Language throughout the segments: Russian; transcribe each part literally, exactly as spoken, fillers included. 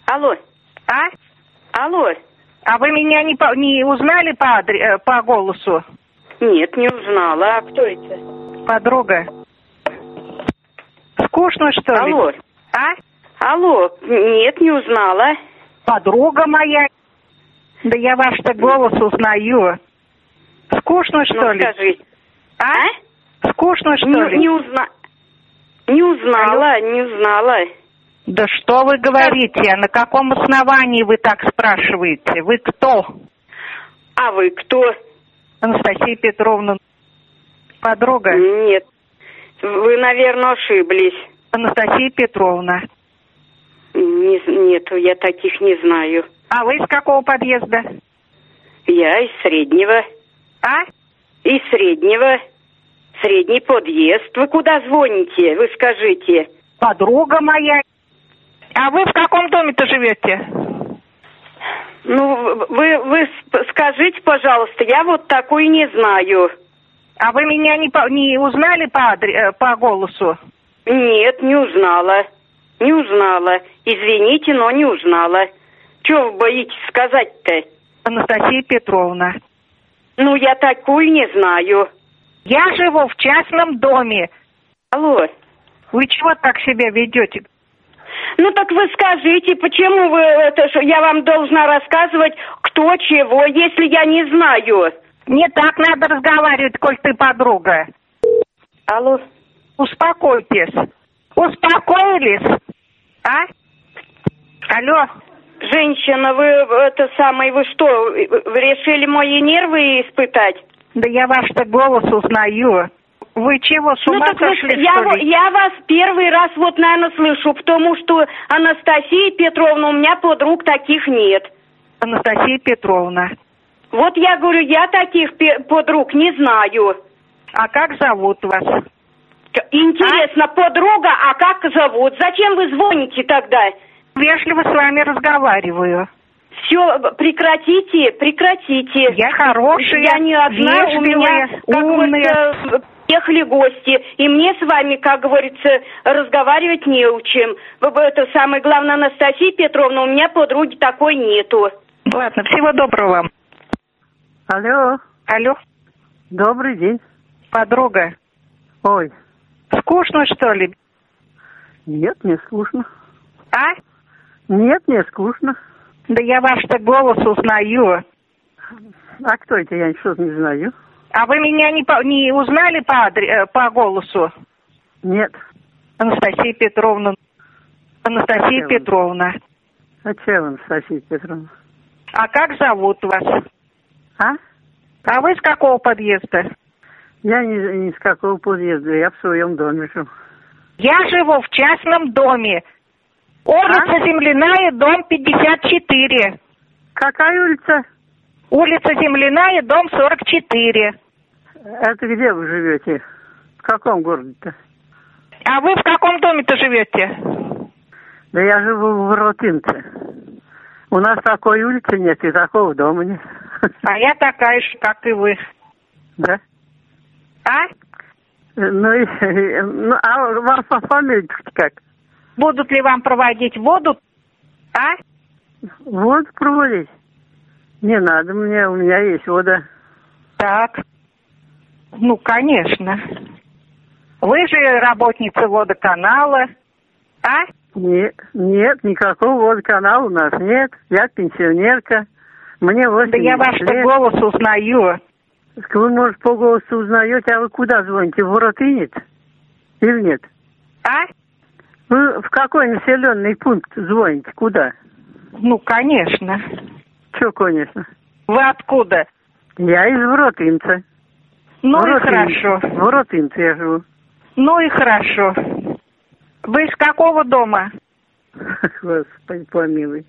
Алло. А? Алло. А вы меня не, по, не узнали по, адре, по голосу? Нет, не узнала. А кто это? Подруга. Скучно, что ли? Алло. А? Алло. Нет, не узнала. Подруга моя. Да я ваш-то голос узнаю. Скучно, что ну, ли? Скажи. А? а? Скучно, что не, ли? Не, узна... не узнала, Алло. не узнала. Да что вы говорите? А на каком основании вы так спрашиваете? Вы кто? А вы кто? Анастасия Петровна. Подруга? Нет. Вы, наверное, ошиблись. Анастасия Петровна. Не, нет, я таких не знаю. А вы из какого подъезда? Я из Среднего. А? Из Среднего. Средний подъезд. Вы куда звоните? Вы скажите. Подруга моя. А вы в каком доме-то живете? Ну, вы, вы скажите, пожалуйста, я вот такой не знаю. А вы меня не, по, не узнали по, адре, по голосу? Нет, не узнала. Не узнала. Извините, но не узнала. Чего вы боитесь сказать-то? Анастасия Петровна. Ну, я такую не знаю. Я живу в частном доме. Алло. Вы чего так себя ведете? Ну, так вы скажите, почему вы, это, что я вам должна рассказывать, кто чего, если я не знаю? Не так надо разговаривать, коль ты подруга. Алло. Успокойтесь. Успокоились? А? Алло. Женщина, вы это самое, вы что, вы решили мои нервы испытать? Да я ваш-то голос узнаю. Вы чего, с ума ну, сошли, вы, я, что ли? я вас первый раз вот, наверное, слышу, потому что Анастасия Петровна, у меня подруг таких нет. Анастасия Петровна. Вот я говорю, я таких подруг не знаю. А как зовут вас? Интересно, а? подруга, а как зовут? Зачем вы звоните тогда? Вежливо с вами разговариваю. Все, прекратите, прекратите. Я хорошая, я не одна, вежливая, у меня, как умная. Приехали гости, и мне с вами, как говорится, разговаривать не о чем. Это самое главное, Анастасия Петровна, у меня подруги такой нету. Ладно, всего доброго вам. Алло. Алло. Добрый день. Подруга. Ой. Скучно, что ли? Нет, не скучно. А? Нет, не скучно. Да я ваш-то голос узнаю. А кто это? Я что-то не знаю. А вы меня не, по, не узнали по, адре, по голосу? Нет. Анастасия Петровна. Анастасия а Петровна. А чем Анастасия Петровна? А как зовут вас? А? А вы с какого подъезда? Я не, не с какого подъезда, я в своем доме живу. Я живу в частном доме. Улица а? Земляная, дом пятьдесят четыре. Какая улица? Улица Земляная, дом сорок четыре. Это где вы живете? В каком городе-то? А вы в каком доме-то живете? Да я живу в Воротинце. У нас такой улицы нет и такого дома нет. А я такая же, как и вы. Да? А? Ну, и, ну а вам по фамилии как? Будут ли вам проводить воду? А? Воду проводить? Не надо мне, у меня есть вода. Так. Ну, конечно. Вы же работница водоканала. А? Нет, нет, никакого водоканала у нас нет. Я пенсионерка. Мне восемьдесят лет. Да я ваш голос узнаю. Вы, может, по голосу узнаете, а вы куда звоните? В Воротынец? Или нет? А? Вы в какой населенный пункт звоните? Куда? Ну, конечно. Что, конечно? Вы откуда? Я из Воротынца. Ну Воротынец. И хорошо. В Воротынце я живу. Ну и хорошо. Вы из какого дома? Господи, помилуй.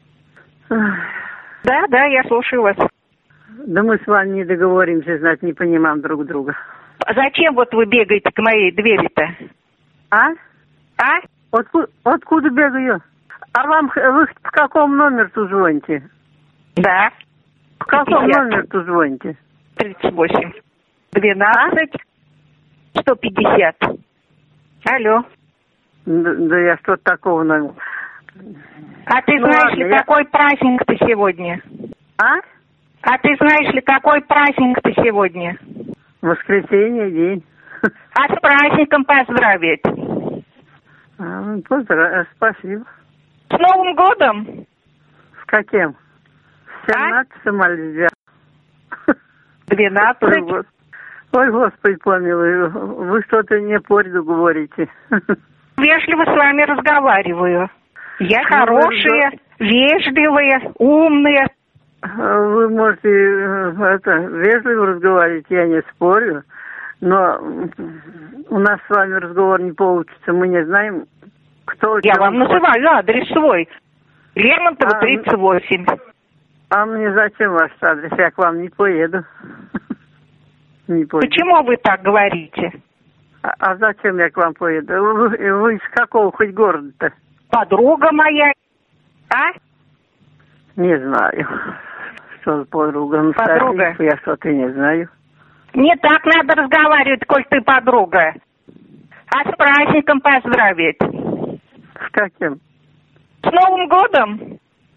Да, да, я слушаю вас. Да мы с вами не договоримся, знать, не понимаем друг друга. А зачем вот вы бегаете к моей двери-то? А? А? Откуда, откуда бегаю? А вам, вы в каком номер-то звоните? Да. В каком номер-то звоните? тридцать восемь. двенадцать. сто пятьдесят. Алло. Да, да я что-то такого номера. А ты Ну, знаешь ладно, ли, я- какой праздник-то сегодня? А? А ты знаешь ли, какой праздник-то сегодня? Воскресенье день. А с праздником поздравить. А, ну, поздравляю, спасибо. С Новым годом! С каким? С семнадцатым альзя. Ой, двенадцать. гос- Ой, Господи, помилуй, вы что-то не пользу говорите. Вежливо с вами разговариваю. Я Ну, хорошая, вежливая, умная. Вы можете э, это, вежливо разговаривать, я не спорю, но у нас с вами разговор не получится, мы не знаем, кто... Я чем вам хочет. называю адрес свой. Лермонтова, А, тридцать восемь. А мне зачем ваш адрес? Я к вам не поеду. Не поеду. Почему вы так говорите? А, а зачем я к вам поеду? Вы, вы из какого хоть города-то? Подруга моя. А? Не знаю. Что за подруга? Ну, Подруга. старик, я что-то не знаю. Не так надо разговаривать, коль ты подруга. А с праздником поздравить. С каким? С Новым годом.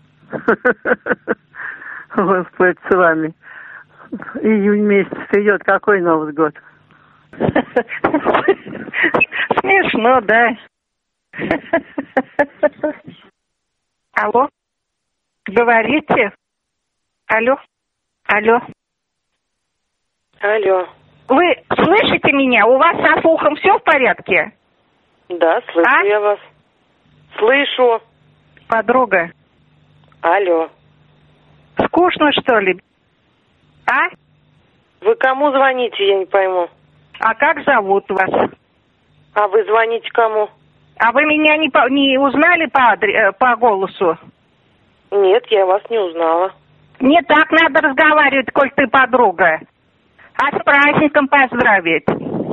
Господи, с вами. Июнь месяц идет. Какой Новый год? Смешно, да? Алло? Говорите? Алло? Алло? Алло. Вы слышите меня? У вас со слухом все в порядке? Да, слышу А? я вас. Слышу. Подруга, Алло. скучно, что ли? А? Вы кому звоните, я не пойму. А как зовут вас? А вы звоните кому? А вы меня не, по, не узнали по, адре, по голосу? Нет, я вас не узнала. Не так надо разговаривать, коль ты подруга. А с праздником поздравить.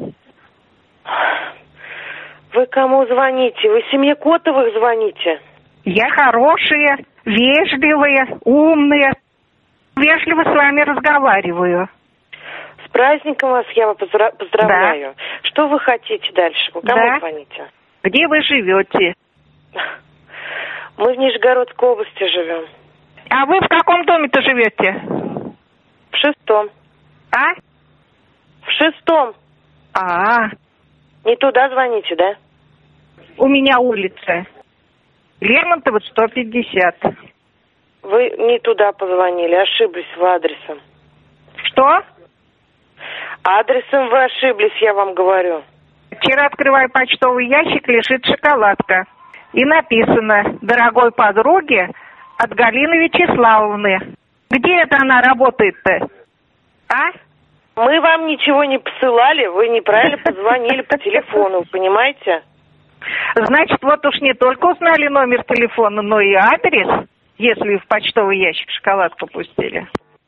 Вы кому звоните? Вы семье Котовых звоните? Я хорошая, вежливая, умная. Вежливо с вами разговариваю. С праздником вас я вас поздра- поздравляю. Да. Что вы хотите дальше? Вы кому Да. звоните? Где вы живете? Мы в Нижегородской области живем. А вы в каком доме-то живете? В шестом. А? В шестом. А, Не туда звоните, да? у меня улица. Лермонтова, сто пятьдесят. Вы не туда позвонили, ошиблись вы адресом. Что? Адресом вы ошиблись, я вам говорю. Вчера открываю почтовый ящик, лежит шоколадка. И написано: дорогой подруге от Галины Вячеславовны. Где это она работает-то? А? Мы вам ничего не посылали, вы неправильно позвонили по телефону, понимаете? Значит, вот уж не только узнали номер телефона, но и адрес, если в почтовый ящик шоколадку пустили.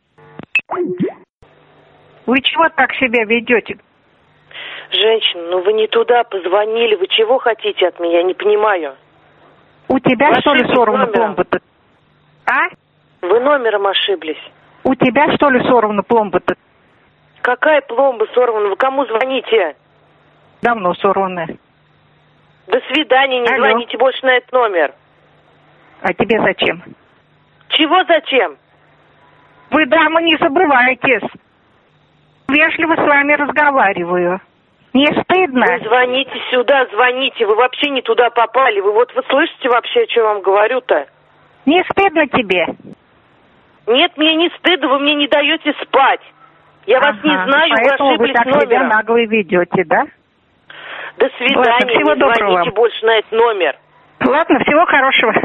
Вы чего так себя ведете? Женщина, ну вы не туда позвонили, вы чего хотите от меня, не понимаю. У тебя, Вы что ли, ошиблись сорвана номером. пломба-то? А? Вы номером ошиблись. У тебя, что ли, сорвана пломба-то? Какая пломба сорвана? Вы кому звоните? Давно сорванная. До свидания, не Алло. звоните больше на этот номер. А тебе зачем? Чего зачем? Вы, дама, не забывайтесь. Вежливо с вами разговариваю. Не стыдно? Вы звоните сюда, звоните, вы вообще не туда попали. Вы вот вы слышите вообще, что я вам говорю-то? Не стыдно тебе? Нет, мне не стыдно, вы мне не даете спать. Я вас не Ага, знаю, вы поэтому вы ошиблись так себя номером. нагло ведете, да? До свидания, Ладно, всего не доброго звоните вам. больше на этот номер. Ладно, всего хорошего.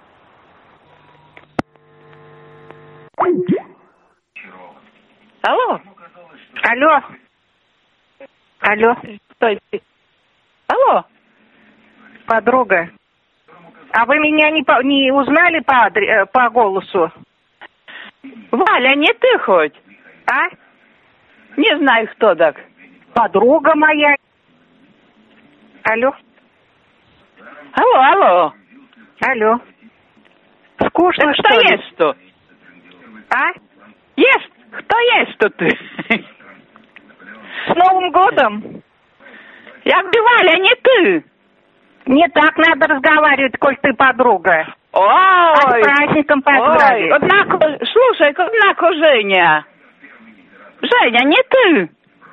Алло. Алло. Алло. Стойте. Алло. Подруга. А вы меня не, по, не узнали по, адре, по голосу? Валя, не ты хоть? А? Не знаю, кто так. Подруга моя. Алло. Алло, алло. Алло. Скучно, Так что кто ли? есть тут? А? Есть? Кто есть тут ты? С Новым годом! Я говорю, Валя, не ты. Не так надо разговаривать, коль ты подруга. Ой! А с праздником поздравить. Ой, однако, слушай, однако, Женя. Женя, не ты.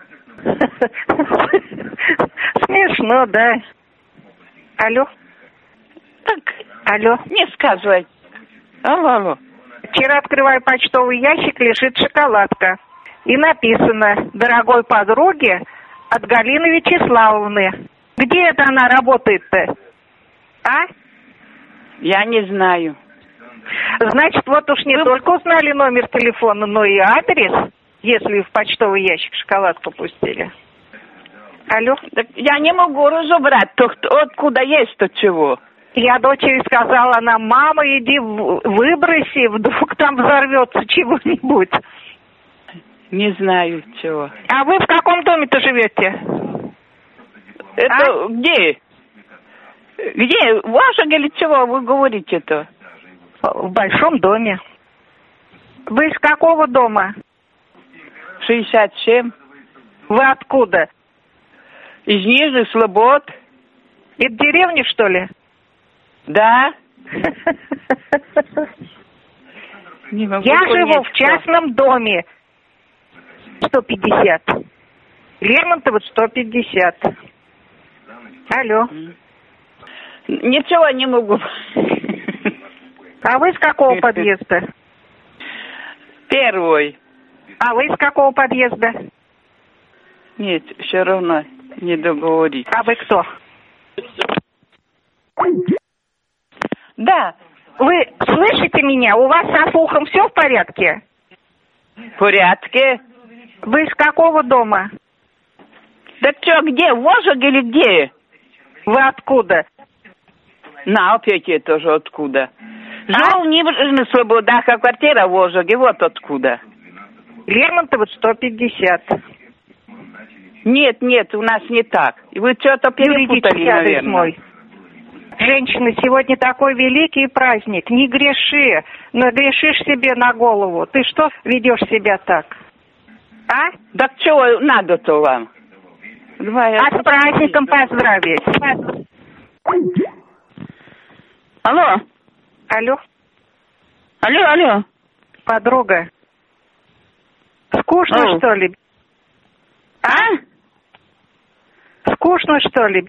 Смешно, да. Алло? Так, Алло? не сказывай. Алло, алло. Вчера открываю почтовый ящик, лежит шоколадка. И написано: дорогой подруге от Галины Вячеславовны. Где это она работает-то? А? Я не знаю. Значит, вот уж не только узнали номер телефона, но и адрес, если в почтовый ящик шоколадку пустили. Алло? Так я не могу разобрать, то, кто, откуда есть, то чего. Я дочери сказала, она: мама, иди выброси, вдруг там взорвется чего-нибудь. Не знаю чего. А вы в каком доме-то живете? Это а? где? Где? В вашем или чего вы говорите-то? В большом доме. Вы из какого дома? шестьдесят семь. Вы откуда? Из Нижних Слобод. Это деревня, что ли? Да. Не могу Я понять, живу в что. частном доме. сто пятьдесят. Лермонтова сто пятьдесят. Алло. Ничего не могу. А вы из какого подъезда? Первый. А вы из какого подъезда? Нет, все равно не договорить. А вы кто? Да. Вы слышите меня? У вас со слухом все в порядке? В порядке. Вы из какого дома? Да что, где? В Ожоге или где? Вы откуда? На, опять я тоже откуда. А? Жил в Нижних Слободах, а квартира в Ожоге, вот откуда. Лермонтова сто пятьдесят. Нет, нет, у нас не так. Вы что-то перепутали, наверное. Мой. Женщина, сегодня такой великий праздник. Не греши. Нагрешишь себе на голову. Ты что ведешь себя так? А? Да чего надо-то вам? Давай, а с праздником поздравить. Алло. Алло. Алло, алло. Подруга. Скучно, Алло. что ли? А? Скучно, что ли?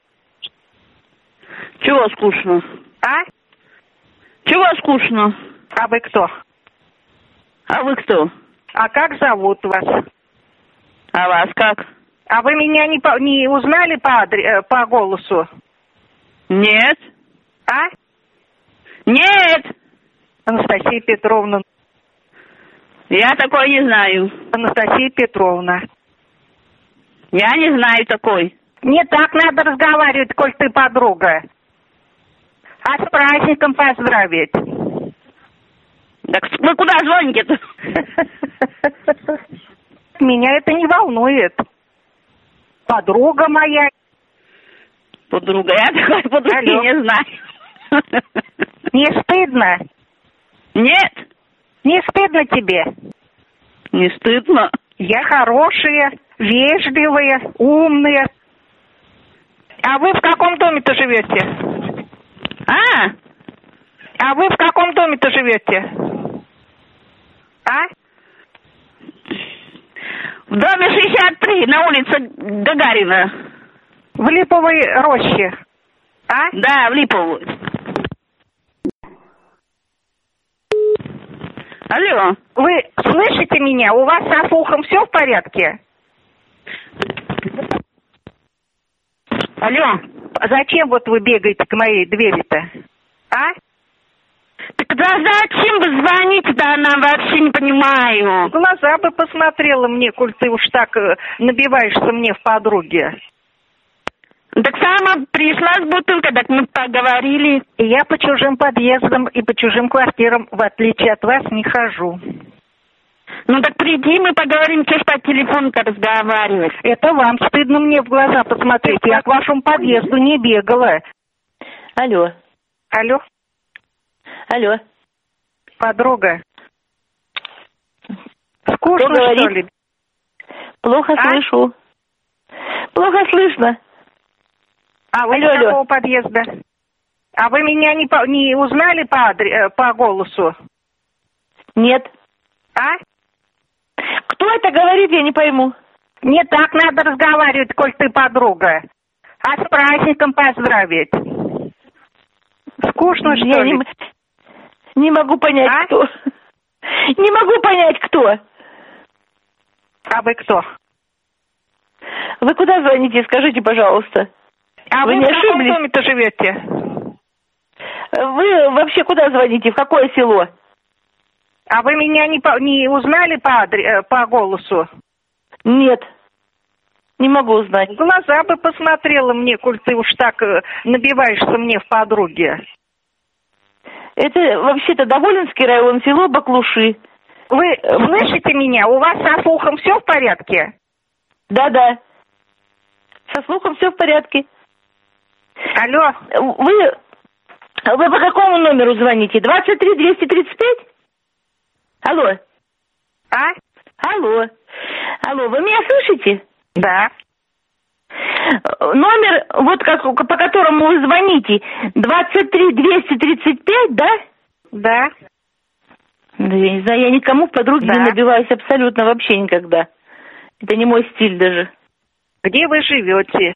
Чего скучно? А? Чего скучно? А вы кто? А вы кто? А как зовут вас? А вас как? А вы меня не, по, не узнали по, адре, по голосу? Нет. А? Нет. Анастасия Петровна. Я такой не знаю. Анастасия Петровна. Я не знаю такой. Не так надо разговаривать, коль ты подруга. А с праздником поздравить. Так вы куда звоните-то? Меня это не волнует. Подруга моя. Подруга, я такой подруги Алло. не знаю. Не стыдно? Нет. Не стыдно тебе? Не стыдно. Я хорошая, вежливая, умная. А вы в каком доме-то живете? А? А вы в каком доме-то живете? А? В доме шестьдесят три на улице Гагарина. В Липовой роще. А? Да, в Липовую. Алло. Вы слышите меня? У вас со слухом все в порядке? Алло. Зачем вот вы бегаете к моей двери-то? А? Так да зачем вы звоните-то, она вообще не понимаю. В глаза бы посмотрела мне, коль ты уж так э, набиваешься мне в подруге. Так сама пришла с бутылкой, так мы поговорили. И я по чужим подъездам и по чужим квартирам, в отличие от вас, не хожу. Ну так приди, мы поговорим, что ж по телефону-то разговаривать. Это вам стыдно мне в глаза посмотреть. Я к вашему подъезду не бегала. Алло. Алло, Алло. подруга. Скучно, Кто говорит? что ли? Плохо А? слышу. Плохо слышно. А вы Алло, из алло. какого подъезда? А вы меня не, по, не узнали по, адре, по голосу? Нет. А? Кто это говорит, я не пойму. Не так надо разговаривать, коль ты подруга. А с праздником поздравить. Скучно, что я ли? Не, не могу понять, а? кто. Не могу понять, кто. А вы кто? Вы куда звоните, скажите, пожалуйста. А вы, вы не в каком ошиблись? доме-то живете? Вы вообще куда звоните? В какое село? А вы меня не, по, не узнали по, адре, по голосу? Нет. Не могу узнать. В глаза бы посмотрела мне, коль ты уж так э, набиваешься мне в подруге. Это вообще-то Доволинский район, село Баклуши. Вы слышите меня? У вас со слухом все в порядке? Да-да. Со слухом все в порядке. Алло. Вы, вы по какому номеру звоните? двадцать три двести тридцать пять? Алло. А? Алло. Алло, вы меня слышите? Да. Номер, вот как, по которому вы звоните, двадцать три двести тридцать пять, да? Да. Да я не знаю, я никому в подруге Да. не набиваюсь абсолютно вообще никогда. Это не мой стиль даже. Где вы живете?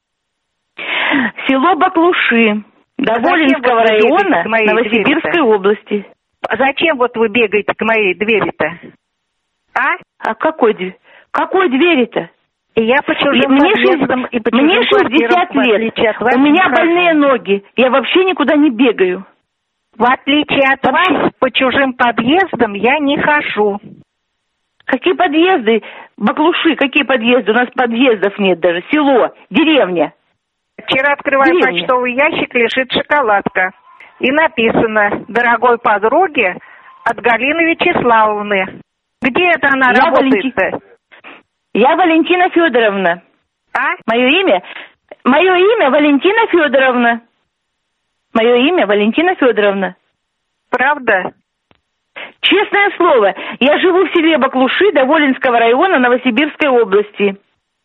Село Баклуши, Доволинского вот вы бегаете района, к моей Новосибирской двери-то? области. А зачем вот вы бегаете к моей двери-то? А? А какой дверь? Какой двери-то? И я по чужим мне подъездам и по чужим мне шестьдесят квартирам, в лет. отличие от вас, У меня не хожу. больные ноги. Я вообще никуда не бегаю. В отличие от вас, по чужим подъездам я не хожу. Какие подъезды? Баклуши, какие подъезды? У нас подъездов нет даже. Село, деревня. Вчера открываю Деревня. почтовый ящик, лежит шоколадка. И написано: дорогой подруге от Галины Вячеславовны. Где это она Я работает-то? Валенти- Я Валентина Федоровна. А? Мое имя? Мое имя Валентина Федоровна. Мое имя Валентина Федоровна. Правда? Честное слово, я живу в селе Баклуши Доволинского района Новосибирской области.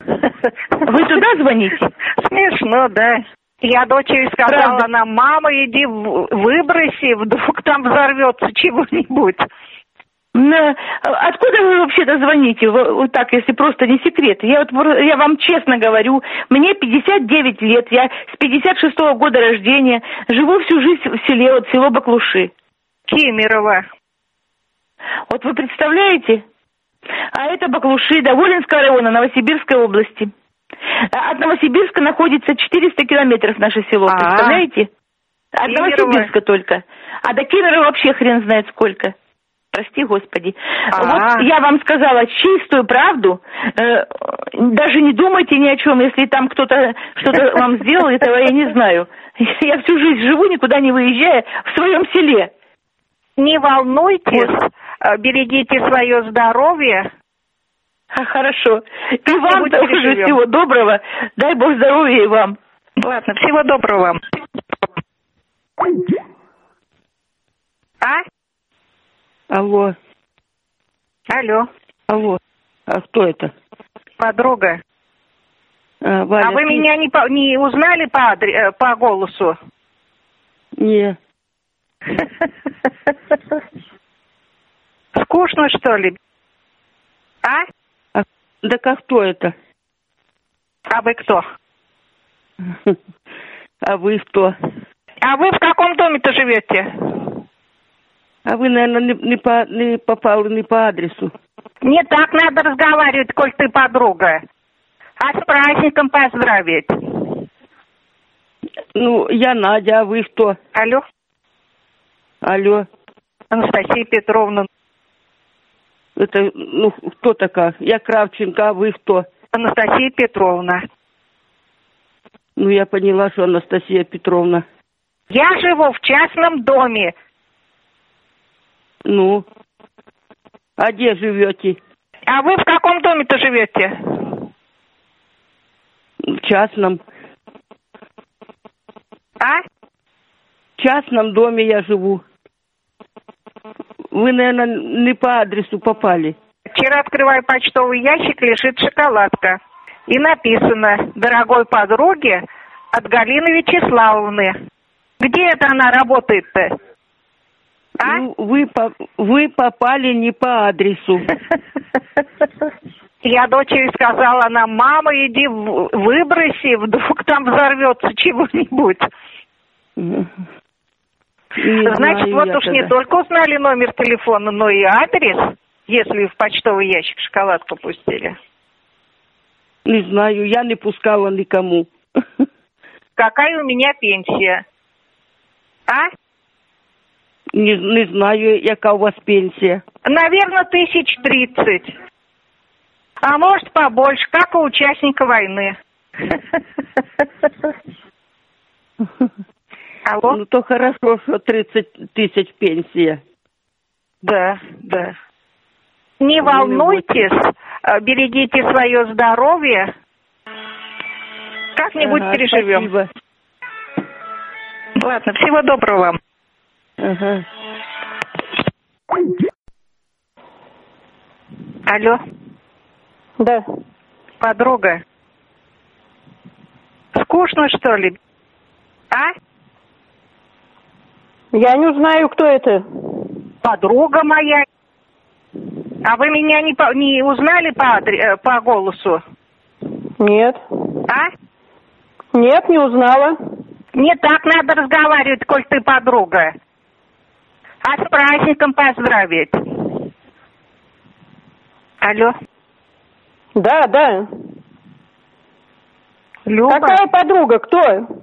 Вы туда звоните? Смешно, да. Я дочери сказала, Правда. она: мама, иди в- выброси, вдруг там взорвется чего-нибудь. Но откуда вы вообще-то звоните? Вы- Вот так, если просто не секрет. Я вот про- я вам честно говорю, мне пятьдесят девять лет, я с пятьдесят шестого года рождения, живу всю жизнь в селе, вот село Баклуши. Кемерово. Вот вы представляете? А это Баклуши, Доволинского района, Новосибирской области. А от Новосибирска находится четыреста километров наше село, А-а. представляете? От Кемерово. Новосибирска только. А до Кемерово вообще хрен знает сколько. Прости, Господи. А-а. Вот я вам сказала чистую правду. Э, даже не думайте ни о чем. Если там кто-то что-то вам сделал, этого я не знаю. Я всю жизнь живу, никуда не выезжая, в своем селе. Не волнуйтесь, э, берегите свое здоровье. А, хорошо. И Как-нибудь вам тоже переживем. всего доброго. Дай Бог здоровья и вам. Ладно, всего доброго вам. А? Алло, Алло, алло. А кто это? подруга. А, Валя, А вы ты- меня не, по- не узнали по, адре, э, по голосу? Не. Скучно, что ли? А? А, да как кто это? А вы кто? А вы кто? А вы в каком доме-то живете? А вы, наверное, не, не, по, не попали не по адресу. Не так надо разговаривать, коль ты подруга. А с праздником поздравить. Ну, я Надя, а вы кто? Алло, Алло. Анастасия Петровна. Это, ну, кто такая? Я Кравченко, а вы кто? Анастасия Петровна. Ну, я поняла, что Анастасия Петровна. Я живу в частном доме. Ну, а где живете? А вы в каком доме-то живете? В частном. А? В частном доме я живу. Вы, наверное, не по адресу попали. Вчера открываю почтовый ящик, лежит шоколадка. И написано: дорогой подруге от Галины Вячеславовны. Где это она работает-то? А? Ну, вы, по, вы попали не по адресу. Я дочери сказала, она, мама, иди выброси, вдруг там взорвется чего-нибудь. Не Значит, знаю вот я уж тогда. не только узнали номер телефона, но и адрес, если в почтовый ящик шоколадку пустили. Не знаю, я не пускала никому. Какая у меня пенсия? А? Не, не знаю, яка у вас пенсия. Наверное, тысяч тридцать. А может, побольше, как у участника войны. Алло? Ну, то хорошо, что тридцать тысяч пенсия. Да, да. Не волнуйтесь, берегите свое здоровье. Как-нибудь Ага, переживем. спасибо. Ладно, всего доброго вам. Ага. Алло. Да. Подруга. Скучно, что ли? А? Я не знаю, кто это. Подруга моя. А вы меня не, по, не узнали по, адре, по голосу? Нет. А? Нет, не узнала. Не так надо разговаривать, коль ты подруга. А с праздником поздравить. Алло. Да, да. Люба? Какая подруга? Кто?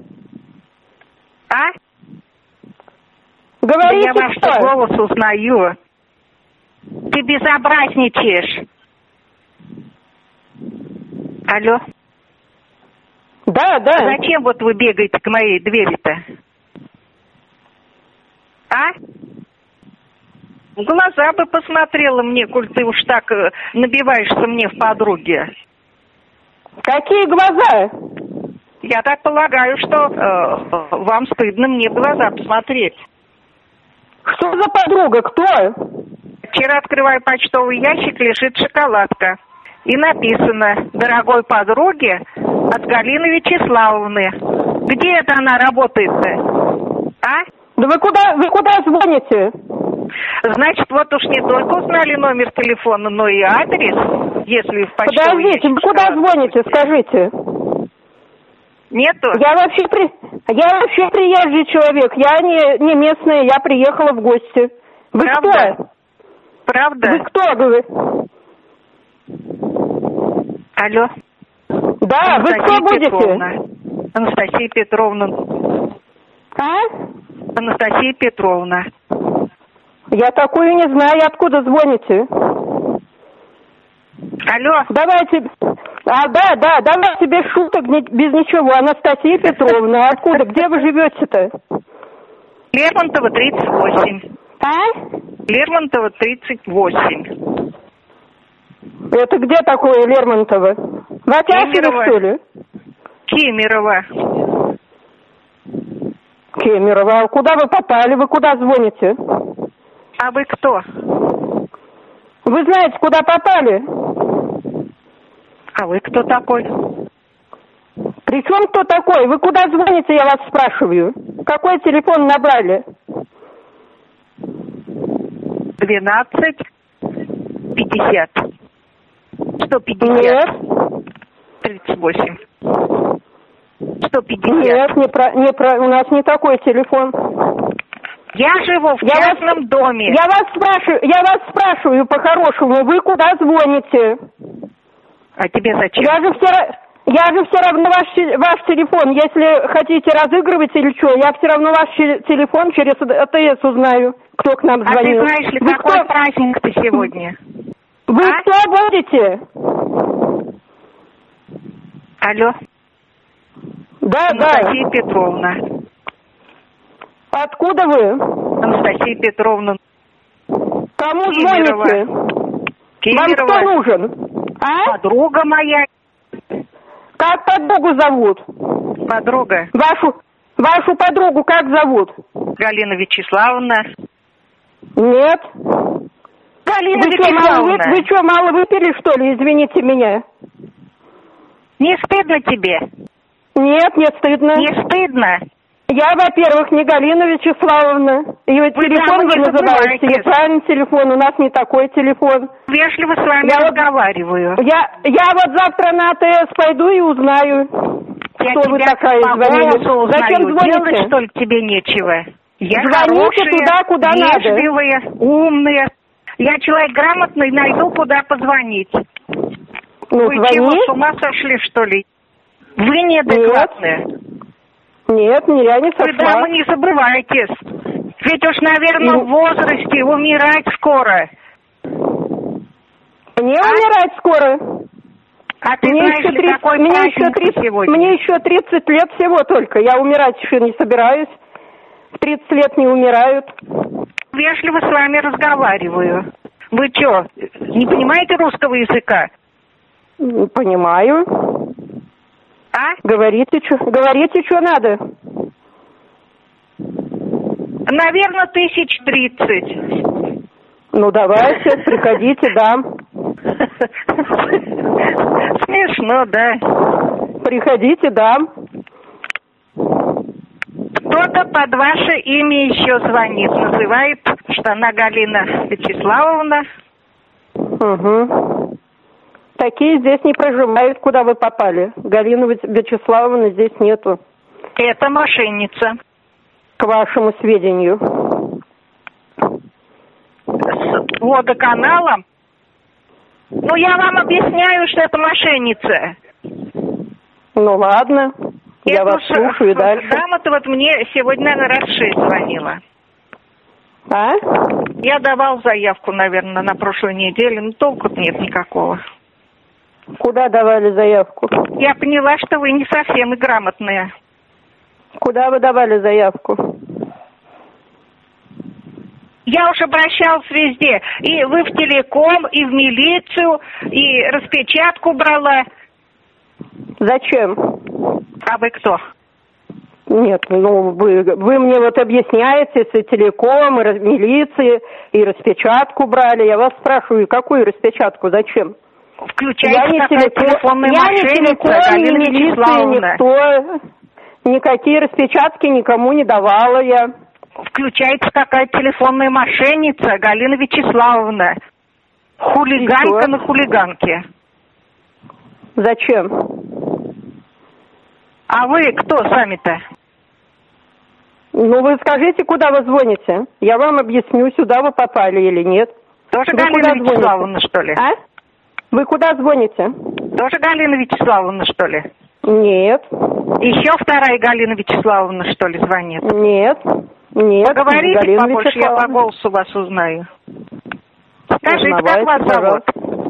А? Говорите, Да я ваш кто? голос узнаю. Ты безобразничаешь. Алло. Да, да. А зачем вот вы бегаете к моей двери-то? А? В глаза бы посмотрела мне, коль ты уж так э, набиваешься мне в подруги. Какие глаза? Я так полагаю, что э, вам стыдно мне в глаза посмотреть. Что за подруга? Кто? Вчера, открывая почтовый ящик, лежит шоколадка. И написано: дорогой подруге от Галины Вячеславовны. Где это она работает-то? А? Да вы куда, вы куда звоните? Значит, вот уж не только узнали номер телефона, но и адрес, если в почтовый Подождите, ящик вы куда шоколадку звоните, пустили. скажите? Нету? Я вообще, при... я вообще приезжий человек, я не, не местная, я приехала в гости. Вы Правда? кто? Правда? Вы кто, говорю? Алло. Да, вы кто будете? Петровна. Анастасия Петровна. А? Анастасия Петровна. Я такую не знаю, откуда звоните? Алло. Давайте, а, да, да, давайте без шуток, не- без ничего. Анастасия Петровна, откуда, где вы живете-то? Лермонтова, тридцать восемь. А? Лермонтова, тридцать восемь. Это где такое Лермонтово? В Атяшеве, Кемерово. что ли? Кемерово. Кемерово. А куда вы попали? Вы куда звоните? А вы кто? Вы знаете, куда попали? А вы кто такой? Причем кто такой? Вы куда звоните, я вас спрашиваю? Какой телефон набрали? Двенадцать пятьдесят. Сто пятьдесят. Нет. Тридцать восемь. Сто пятьдесят. Нет, не про, не про, у нас не такой телефон. Я живу в Я частном вас, доме. Я вас спрашиваю, я вас спрашиваю по-хорошему, вы куда звоните? А тебе зачем? Я же все, ра- я же все равно ваш, те- ваш телефон, если хотите разыгрывать или что, я все равно ваш че- телефон через АТС узнаю, кто к нам А звонил. ты знаешь ли, Вы какой кто? праздник-то сегодня? Вы А? кто будете? Алло. Да, Анастасия да. Петровна. Откуда вы? Анастасия Петровна. Кому Кемерово. звоните? Вам Кемерово. кто нужен? А? Подруга моя. Как подругу зовут? Подруга. Вашу, вашу подругу как зовут? Галина Вячеславовна. Нет. Галина Вы что, мало, вы, Вячеславовна. вы что, мало выпили, что ли? Извините меня. Не стыдно тебе? Нет, не стыдно. Не стыдно? Я, во-первых, не Галина Вячеславовна. И вот Вы телефон не вы называете. Неправильный телефон, у нас не такой телефон. Вежливо с вами я разговариваю. Вот, я, я вот завтра на АТС пойду и узнаю, я кто вы такая звонили. Зачем звоните? Делать, что ли, тебе нечего? Я звоните хорошая, туда, куда вежливая, надо. умная. Я человек грамотный, найду, куда позвонить. Ну, вы звони. чего, с ума сошли, что ли? Вы неадекватные. Нет, не, я не сошла. Вы, дамы, не забывайтесь. Ведь уж, наверное, ну... в возрасте умирать скоро. Мне а? умирать скоро? А ты мне знаешь, еще тридцать, какой мне еще тридцать, сегодня? Мне еще тридцать лет всего только. Я умирать еще не собираюсь. В тридцать лет не умирают. Вежливо с вами разговариваю. Вы что, не понимаете русского языка? Понимаю. А? Говорите, что говорите, что надо. Наверное, тысяч тридцать. Ну, давайте, приходите, дам. Смешно, да? Приходите, дам. Кто-то под ваше имя еще звонит, называет, что она Галина Вячеславовна. Угу. Такие здесь не проживают, куда вы попали. Галины Вячеславовны здесь нету. Это мошенница. К вашему сведению. С водоканалом? Ну, я вам объясняю, что это мошенница. Ну, ладно. Я вас слушаю дальше. Дама-то вот мне сегодня, наверное, раз шесть звонила. А? Я давал заявку, наверное, на прошлой неделе, но толку нет никакого. Куда давали заявку? Я поняла, что вы не совсем и грамотные. Куда вы давали заявку? Я уж обращалась везде. И вы в телеком, и в милицию, и распечатку брала. Зачем? А вы кто? Нет, ну вы, вы мне вот объясняете, с телеком, и милиции, и распечатку брали. Я вас спрашиваю, какую распечатку, зачем? Включайте, я не телеком, я не телеком, не милиция, никто. Никакие распечатки никому не давала я. Включается какая-то телефонная мошенница, Галина Вячеславовна. Хулиганка на хулиганке. Зачем? А вы кто сами-то? Ну, вы скажите, куда вы звоните. Я вам объясню, сюда вы попали или нет. Тоже вы Галина Вячеславовна, что ли? А? Вы куда звоните? Тоже Галина Вячеславовна, что ли? Нет. Еще вторая Галина Вячеславовна, что ли, звонит? Нет. Нет. Поговорите Галина побольше, я по голосу вас узнаю. Скажите, как вас зовут?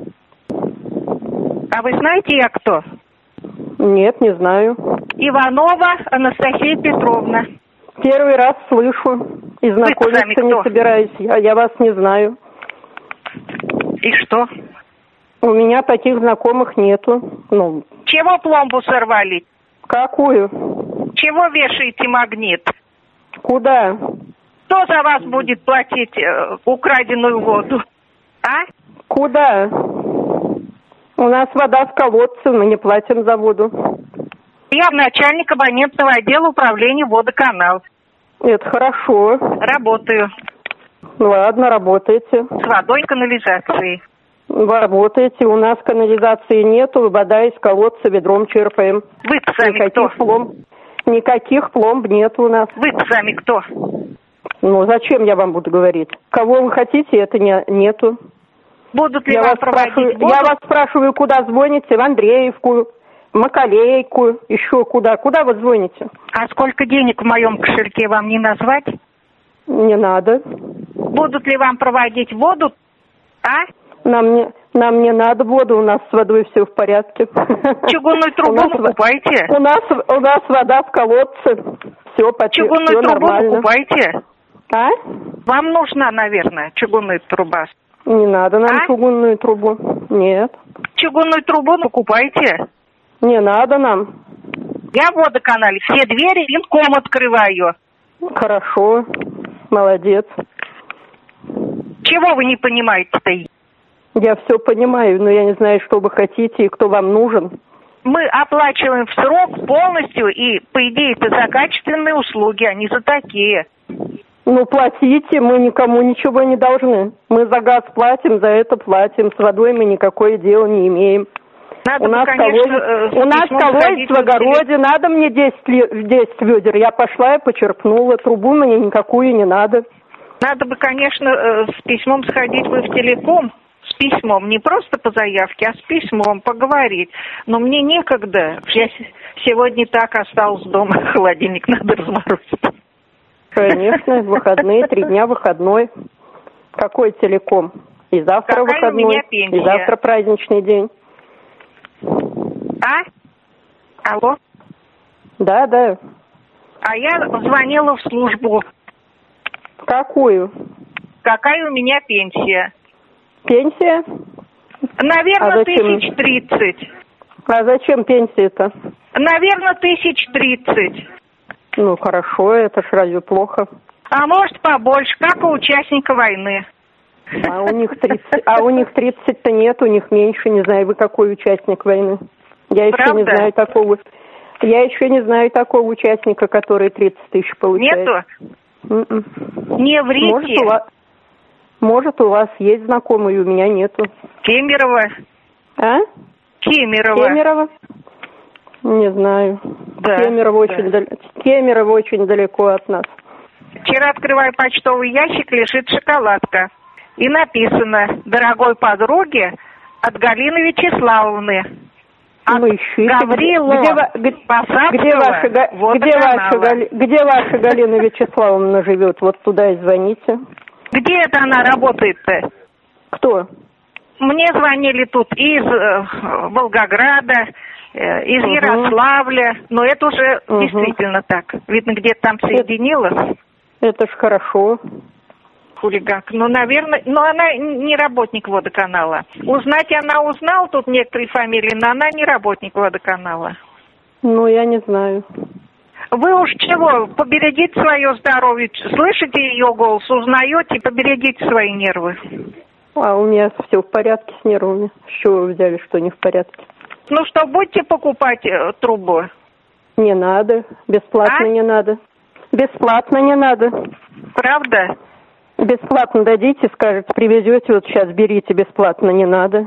А вы знаете, я кто? Нет, не знаю. Иванова Анастасия Петровна. Первый раз слышу. И знакомиться не собираюсь. Я, я вас не знаю. И что? У меня таких знакомых нету. Ну. Чего пломбу сорвали? Какую? Чего вешаете магнит? Куда? Кто за вас будет платить э, украденную воду? А? Куда? У нас вода в колодце, мы не платим за воду. Я начальник абонентного отдела управления водоканал. Это хорошо. Работаю. Ладно, работаете. С водой, канализацией. Вы работаете, у нас канализации нету, вода из колодца ведром черпаем. Вы сами Никаких кто? Пломб... Никаких пломб нет у нас. Вы сами кто? Ну, зачем я вам буду говорить? Кого вы хотите, это не... нету. Будут ли я вам вас проводить спрашиваю, воду? Я вас спрашиваю, куда звоните? В Андреевку, в Макалейку, еще куда? Куда вы звоните? А сколько денег в моем кошельке вам не назвать? Не надо. Будут ли вам проводить воду? А? Нам не, нам не надо воду, у нас с водой все в порядке. Чугунную трубу покупайте. У нас, у нас вода в колодце. Все, почти, Чугунную все трубу нормально. покупайте. А? Вам нужна, наверное, чугунная труба. Не надо нам а? чугунную трубу. Нет. Чугунную трубу покупайте. Не надо нам. Я в водоканале все двери винком открываю. Хорошо. Молодец. Чего вы не понимаете-то? Я все понимаю, но я не знаю, что вы хотите и кто вам нужен. Мы оплачиваем в срок полностью, и, по идее, это за качественные услуги, а не за такие. Ну, платите, мы никому ничего не должны. Мы за газ платим, за это платим. С водой мы никакое дело не имеем. Надо у бы, нас конечно, колодец, у нас колодец в огороде, надо мне десять ведер. Я пошла и почерпнула. Трубу мне никакую не надо. Надо бы, конечно, с письмом сходить вы в телеком. С письмом, не просто по заявке, а с письмом поговорить. Но мне некогда. Я сегодня так осталась дома, холодильник надо разморозить. Конечно, выходные, три дня выходной. Какой телеком? И завтра Какая выходной, у меня пенсия? И завтра праздничный день. А? Алло? Да, да. А я звонила в службу. Какую? Какая у меня пенсия? Пенсия? Наверное, а тысяч тридцать. А зачем пенсия-то? Наверное, тысяч тридцать. Ну, хорошо, это ж разве плохо? А может, побольше, как у участника войны. А у них тридцать, а у них тридцать-то нет, у них меньше, не знаю, вы какой участник войны. Я Правда? еще не знаю такого. Я еще не знаю такого участника, который тридцать тысяч получает. Нету? м-м. Не врите. Может, у вас, может, у вас есть знакомые, у меня нету. Кемерово. А? Кемерово. Кемерово? Не знаю. Да, Кемерово, да. очень дал... Кемерово очень далеко от нас. Вчера, открывая почтовый ящик, лежит шоколадка. И написано: «Дорогой подруге от Галины Вячеславовны». От Ну, ищите. Гаврилова, где, где, Посадского, где, ваша, где, ваша, Гали... где ваша Галина Вячеславовна живет? Вот туда и звоните. Где это она работает-то? Кто? Мне звонили тут из э, Волгограда, э, из угу. Ярославля, но это уже угу. действительно так. Видно, где-то там соединилась. Это ж хорошо. Хулиганка. Ну, наверное, но она не работник водоканала. Узнать она узнала тут некоторые фамилии, но она не работник водоканала. Ну, я не знаю. Вы уж чего, поберегите свое здоровье, слышите ее голос, узнаете, поберегите свои нервы. А у меня все в порядке с нервами. С чего вы взяли, что не в порядке? Ну что, будете покупать э, трубу? Не надо. Бесплатно а? не надо. Бесплатно не надо. Правда? Бесплатно дадите, скажете, привезете, вот сейчас берите, бесплатно не надо.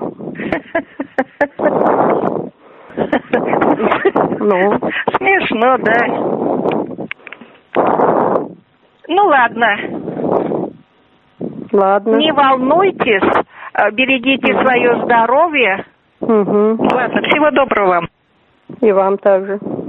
Ну. Смешно, да. Ну ладно. Ладно. Не волнуйтесь, берегите свое здоровье. Угу. Ладно, всего доброго вам. И вам также.